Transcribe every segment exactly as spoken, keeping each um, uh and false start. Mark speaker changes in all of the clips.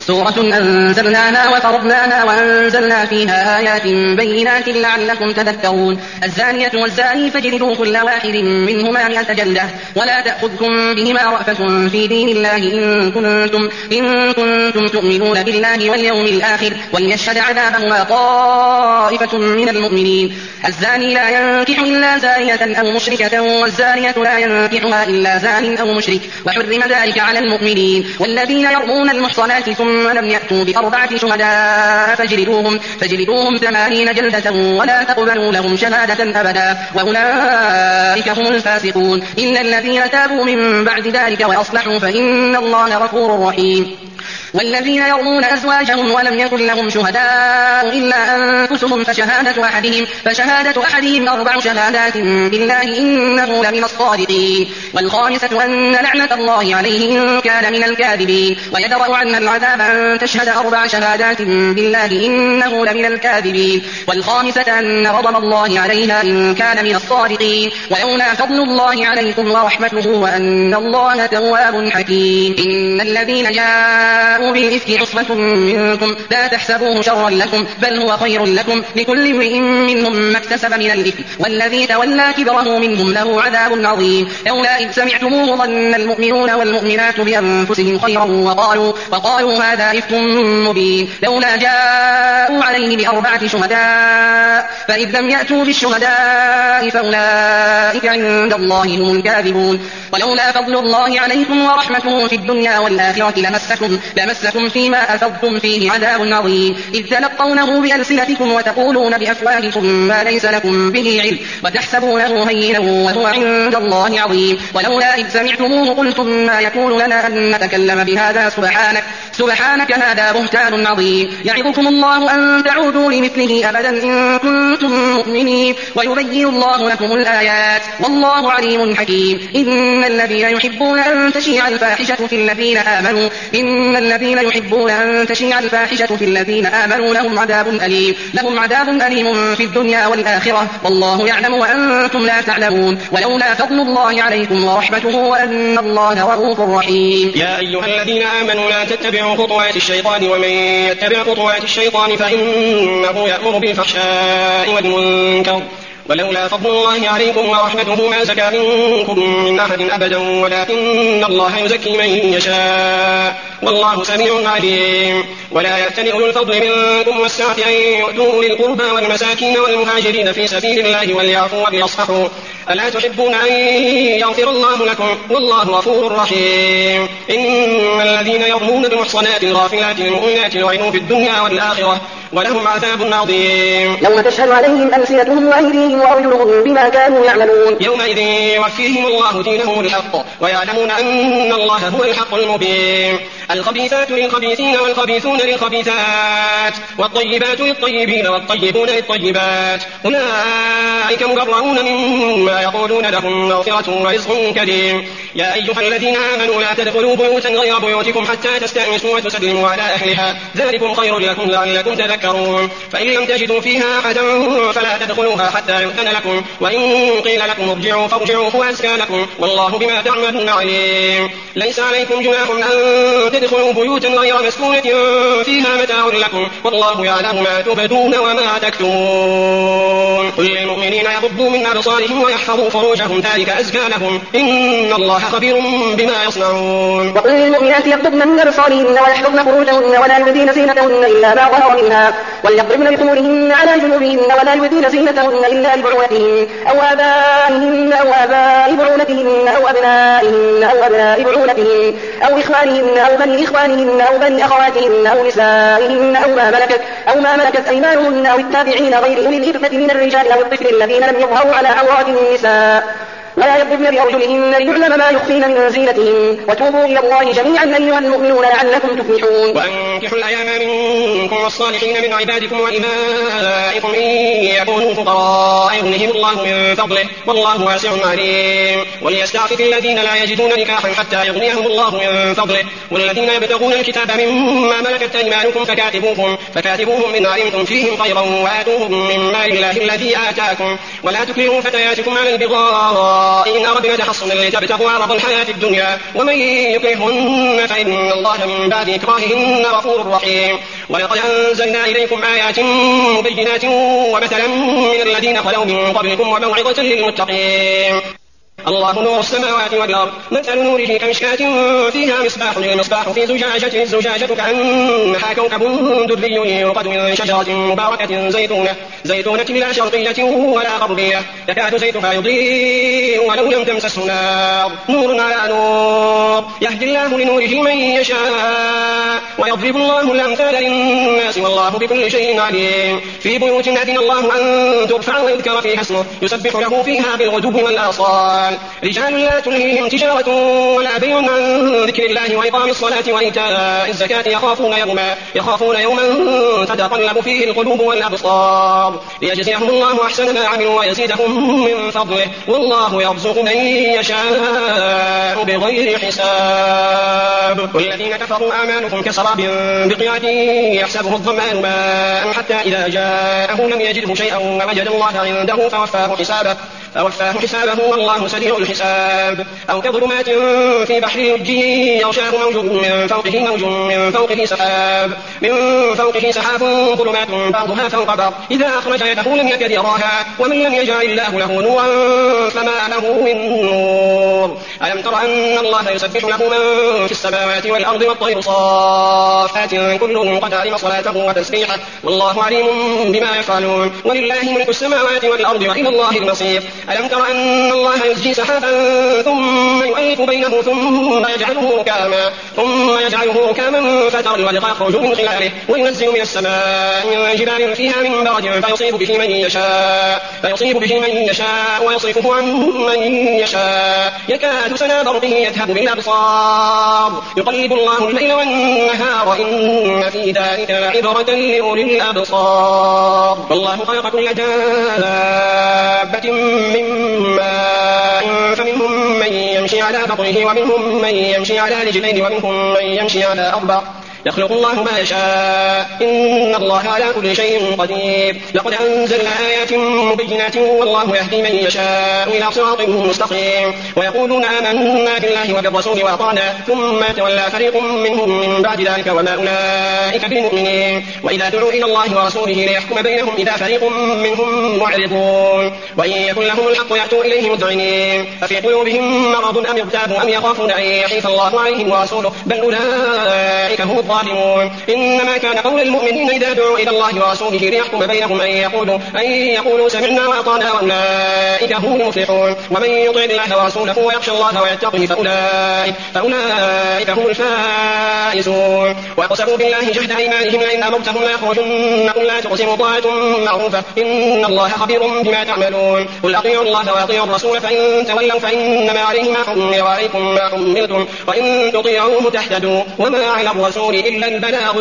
Speaker 1: سورة أنزلناها وفرضناها وأنزلنا فيها آيات بينات لعلكم تذكرون الزانية والزاني فاجلدوا كل واحد منهما مئة جلدة ولا تأخذكم بهما رأفة في دين الله إن كنتم, إن كنتم تؤمنون بالله واليوم الآخر وليشهد عذابهما طائفة من المؤمنين الزاني لا ينكح إلا زانية أو مشركة والزانية لا ينكحها إلا زان أو مشرك وحرم ذلك على المؤمنين والذين يرمون المحصنات ثم لم يأتوا بأربعة شهداء فاجلدوهم, فاجلدوهم ثمانين جلدة ولا تقبلوا لهم شهادة أبدا وأولئك هم الفاسقون إلا الذين تابوا من بعد ذلك وأصلحوا فإن الله غفور رحيم والذين يرمون أزواجهم ولم يكن لهم شهداء إلا أنفسهم فشهادة أحدهم, فشهادة أحدهم أربع شهادات بالله إنه لمن الصادقين والخامسة أن لعنة الله عليه إن كان من الكاذبين ويدرأ عنها العذاب أن تشهد أربع شهادات بالله إنه لمن الكاذبين والخامسة أن غضب الله عليها إن كان من الصادقين ولولا فضل الله عليكم ورحمته وأن الله تواب حكيم إن الذين جاءوا بالإفك عصبة منكم لا تحسبوه شرا لكم بل هو خير لكم لكل امرئ منهم ما اكتسب من الإثم والذي تولى كبره منهم له عذاب عظيم لولا إذ سمعتموه ظن المؤمنون والمؤمنات بأنفسهم خيرا وقالوا, وقالوا هذا إفك مبين لولا جاءوا عليه بأربعة شهداء فإذ لم يأتوا بالشهداء فأولئك عند الله هم الكاذبون ولولا فضل الله عليكم ورحمته في الدنيا والآخرة لمسكم, لمسكم فيما أفضتم فيه عذاب عظيم إذ تلقونه بألسنتكم وتقولون بأفواهكم ما ليس لكم به علم وتحسبونه هينا وهو عند الله عظيم ولولا إذ سمعتموه قلتم ما يكون لنا أن نتكلم بهذا سبحانك, سبحانك هذا بهتان عظيم يعظكم الله أن تعودوا لمثله أبدا إن كنتم مؤمنين ويبين الله لكم الآيات والله عليم حكيم إن الذين يحبون أن تشيع الفاحشة في الذين آمنوا إن الذين يحبون أن تشيع الفاحشة في الذين آمنوا لهم عذاب أليم لهم عذاب أليم في الدنيا والآخرة والله يعلم وأنتم لا تعلمون ولولا فضل الله عليكم ورحمته وأن الله رؤوف رحيم
Speaker 2: يا أيها الذين آمنوا لا تتبعوا خطوات الشيطان ومن يتبع خطوات الشيطان فإنه يأمر بالفحشاء والمنكر ولولا فضل الله عليكم ورحمته ما زكى منكم من أحد أبدا ولكن الله يزكي من يشاء والله سميع عليم ولا يأتل أولو الفضل منكم والسعة أن يؤتوا أولي القربى والمساكين والمهاجرين في سبيل الله وليعفوا وليصفحوا ألا تحبون أن يغفر الله لكم والله غفور رحيم إن الذين يرمون بالمحصنات الغافلات المؤمنات لعنوا في الدنيا والآخرة ولهم عذاب عظيم
Speaker 1: يوم تشهد عليهم ألسنتهم وأيديهم وأرجلهم بما كانوا يعملون
Speaker 2: يومئذ يوفيهم الله دينهم الحق ويعلمون أن الله هو الحق المبين الخبيثات للخبيثين والخبيثون للخبيثات والطيبات للطيبين والطيبون للطيبات أولئك مبرؤون مما يقولون لهم مغفرة ورزق كريم يا أيها الذين آمنوا لا تدخلوا بيوتا غير بيوتكم حتى تستأنسوا وتسلموا على أهلها ذلكم خير لكم لعلكم تذكرون فإن لم تجدوا فيها أحدا فلا تدخلوها حتى يؤذن لكم وإن قيل لكم ارجعوا فارجعوا هو أزكى لكم والله بما تعملون عليم ليس عليكم جناح أن تدخلوا بيوتا غير مسكونة فيها متاع لكم والله يعلم ما تبدون وما تكتمون قل للمؤمنين يغضوا من أبصارهم ويحفظوا فروجهم ذلك أزكى لهم إن الله خبير بما يصنعون
Speaker 1: وقل للمؤمنات يغضضن من أبصارهن ويحفظن فروجهن ولا يبدين زينتهن إلا ما ظهر منها وليضربن بخمورهن على جنوبهن ولا يبدين زينتهن إلا لبعولتهن أو آبائهن أو آباء بعولتهن أو أبنائهن أو أبناء بعولتهن أو إخوانهن أو بني إخوانهن أو بني أخواتهن أو نسائهن أو ما ملكت أو ما ملكت أيمانهن أو التابعين غير أولي الإربة من الرجال أو الطفل الذين لم يظهروا على عورات النساء ولا يضربن بأرجلهن ليعلم ما يخفين من زينتهن وتوبوا إلى الله جميعا أيها المؤمنون لعلكم تفلحون
Speaker 2: وأنكحوا الأيام منكم والصالحين من عبادكم وإمائكم إن يكونوا فقراء يغنهم الله من فضله والله واسع عليم وليستعفف الذين لا يجدون نكاحا حتى يغنيهم الله من فضله والذين يبتغون الكتاب مما ملكت أيمانكم فكاتبوهم فكاتبوهم إن علمتم فيهم خيرا وآتوهم من مال الله الذي آتاكم ولا تكرهوا فتياتكم على البغاء البغاء إن أردنا تحصنا لتبتغوا عرض الحياة الدنيا ومن يكرهن فإن الله من بعد إكراههن غفور رحيم. ولقد أنزلنا إليكم آيات مبينات ومثلا من الذين خلوا من قبلكم وموعظة للمتقين. الله نور السماوات والأرض مثل نوره كمشكاة فيها مصباح المصباح في زجاجة الزجاجة كأنها كوكب دري يوقد من شجرة مباركة زيتونة زيتونة لا شرقية ولا غربية يكاد زيتها يضيء ولو لم تمسسه نار نور على نور يهدي الله لنوره من يشاء ويضرب الله الأمثال للناس والله بكل شيء عليم. في بيوت أذن الله أن ترفع ويذكر فيها اسمه يسبح له فيها بالغدو والآصال رجال لا تلهيهم تجارة ولا بيع عن ذكر الله وإقام الصلاة وإيتاء الزكاة يخافون يوما يخافون يوما تتقلب فيه القلوب والأبصار ليجزيهم الله أحسن ما عملوا ويزيدهم من فضله والله يرزق من يشاء بغير حساب. والذين كفروا أعمالهم كسراب بقيعة يحسبه الظمآن ماء حتى إذا جاءه لم يجده شيئا ووجد الله عنده فوفاه حسابه فوفاه حسابه والله سريع الحساب. أو كظلمات في بحر لجي يغشاه موج من فوقه موج من فوقه سحاب من فوقه سحاب ظلمات بعضها فوق بعض إذا أخرج يده لم يكد يراها ومن لم يجعل الله له نورا فما له من نور. ألم تر أن الله يسبح له من في السماوات والأرض والطير صافات كل قد علم صلاته وتسبيحه والله عليم بما يفعلون. ولله ملك السماوات والأرض وإلى الله المصير. ألم تر أن الله يزجي سحابا ثم يؤلف بينه ثم يجعله ركاما ثم يجعله ركاما فترى الودق يخرج من خلاله وينزل من السماء من جبال فيها من برد فيصيب به من يشاء فيصيب به من يشاء ويصرفه عن من يشاء يكاد سنا برقه يذهب بالأبصار يقلب الله الليل والنهار إن في ذلك لعبرة لأولي الأبصار. والله خلق كل دابة من ماء فمنهم من يمشي على بطنه ومنهم من يمشي على رجلين ومنهم من يمشي على أربع يخلق الله ما يشاء إن الله على كل شيء قدير. لقد أنزلنا آيات مبينات والله يهدي من يشاء إلى صراط مستقيم. ويقولون آمنا بالله وبالرسول وأطعنا ثم تولى فريق منهم من بعد ذلك وما أولئك بالمؤمنين. وإذا دعوا إلى الله ورسوله ليحكم بينهم إذا فريق منهم معرضون وإن يكن لهم الحق يأتوا إليه مذعنين أفي قلوبهم مرض أم ارتابوا أم يخافون أن يحيف الله عليهم ورسوله بل أولئك هم الظالمون. إنما كان قول المؤمنين إذا دعوا إلى الله ورسوله ليحكم بينهم أن يقولوا أن يقولوا سمعنا وأطعنا وأولئك هم المفلحون. ومن يطع الله ورسوله ويخشى الله ويتقه فأولئك فأولئك هم الفائزون. وأقسموا بالله جهد أيمانهم لئن أمرتهم ليخرجن قل لا تقسموا طاعة معروفة إن الله خبير بما تعملون. قل أطيعوا الله وأطيعوا الرسول فإن تولوا فإنما عليه ما حمل وعليكم ما حملتم وإن تطيعوه تهتدوا وما على الرسول إلا البلاغ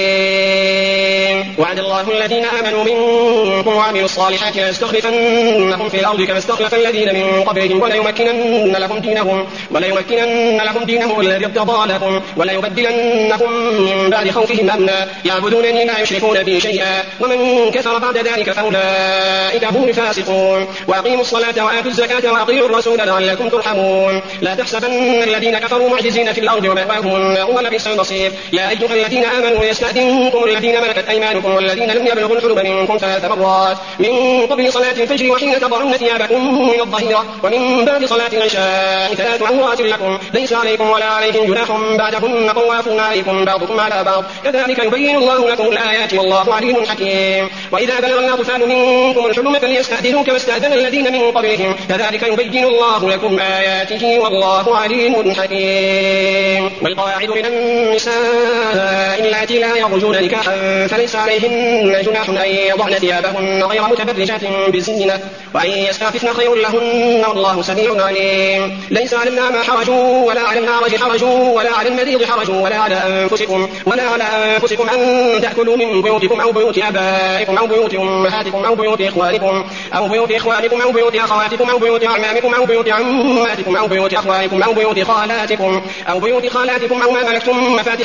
Speaker 2: المبين. وعد الله الذين آمنوا منكم وعملوا الصالحات ليستخلفنهم في الأرض كما استخلف الذين من قبلهم وليمكنن لهم دينهم وليمكنن لهم دينهم الذي ارتضى لهم وليبدلنهم من بعد خوفهم أمنا يعبدونني لا يشركون بي شيئا ومن كفر بعد ذلك فأولئك هم الفاسقون. وأقيموا الصلاة وآتوا الزكاة وأطيعوا الرسول لعلكم ترحمون. لا تحسبن الذين كفروا معجزين في الأرض ومأواهم النار ولبئس المصير. يا أيها الذين آمنوا يستأذنكم الذين ملكت أيمانكم والذين لم يبلغوا الحلم منكم ثلاث مرات من قبل صلاة الفجر وحين تضعون ثيابكم من الظهيرة ومن بعد صلاة العشاء ثلاث عورات لكم ليس عليكم ولا عليهم جناح بعدهن طوافون عليكم بعضكم على بعض كذلك يبين الله لكم الآيات والله عليم حكيم. وإذا بلغ الأطفال منكم الحلم فليستأذنوا كما استأذن الذين من قبلهم كذلك يبين الله لكم آياته والله عليم حكيم. والقواعد من النساء اللاتي لا يرجون نكاحا فليس عليهن جناح أن يضعن ثيابهن غير متبرجات بزينة وأن يستعففن خير لهن والله سميع عليم. ليس على الأعمى حرج ولا على الأعرج حرج ولا على المريض حرج ولا على أنفسكم ولا على أنفسكم أن تأكلوا من بيوتكم أو بيوت آبائكم أو بيوت أمهاتكم أو بيوت إخوانكم أو بيوت إخوانكم أو بيوت أخواتكم أو بيوت أعمامكم أو بيوت عماتكم أو بيوت أخوالكم أو بيوت خالاتكم أو بيوت خالاتكم أو ما ملكتم مفاتحه أو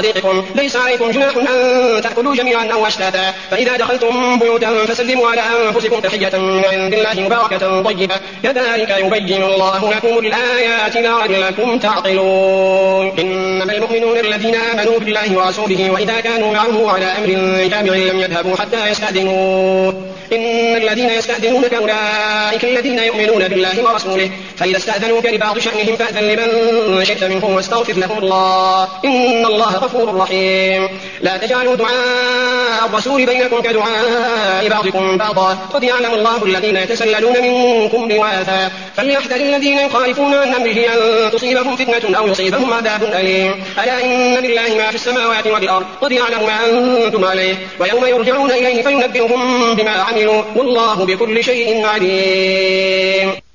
Speaker 2: صديقكم ليس عليكم جناح أن تأكلوا جميعا أو أشتاتا فإذا دخلتم بيوتا فسلموا على أنفسكم تحية من عند الله مباركة طيبة كذلك يبين الله لكم الآيات لعلكم تعقلون. إنما المؤمنون الذين آمنوا بالله ورسوله وإذا كانوا معه على أمر جامع لم يذهبوا حتى يستأذنوه إن الذين يستأذنونك أولئك الذين يؤمنون بالله ورسوله فإذا استأذنوك لبعض شأنهم فأذن لمن شئت منهم واستغفر لهم الله إن الله غفور رحيم. لا تجعلوا دعاء الرسول بينكم كدعاء بعضكم بعضا قد يعلم الله الذين يتسللون منكم لواذا فليحذر الذين يخالفون عن أمره أن تصيبهم فتنة أو يصيبهم عذاب أليم. ألا إن لله ما في السماوات والأرض قد يعلم ما أنتم عليه ويوم يرجعون إليه فينبئهم بما عملوا والله بكل شيء عليم.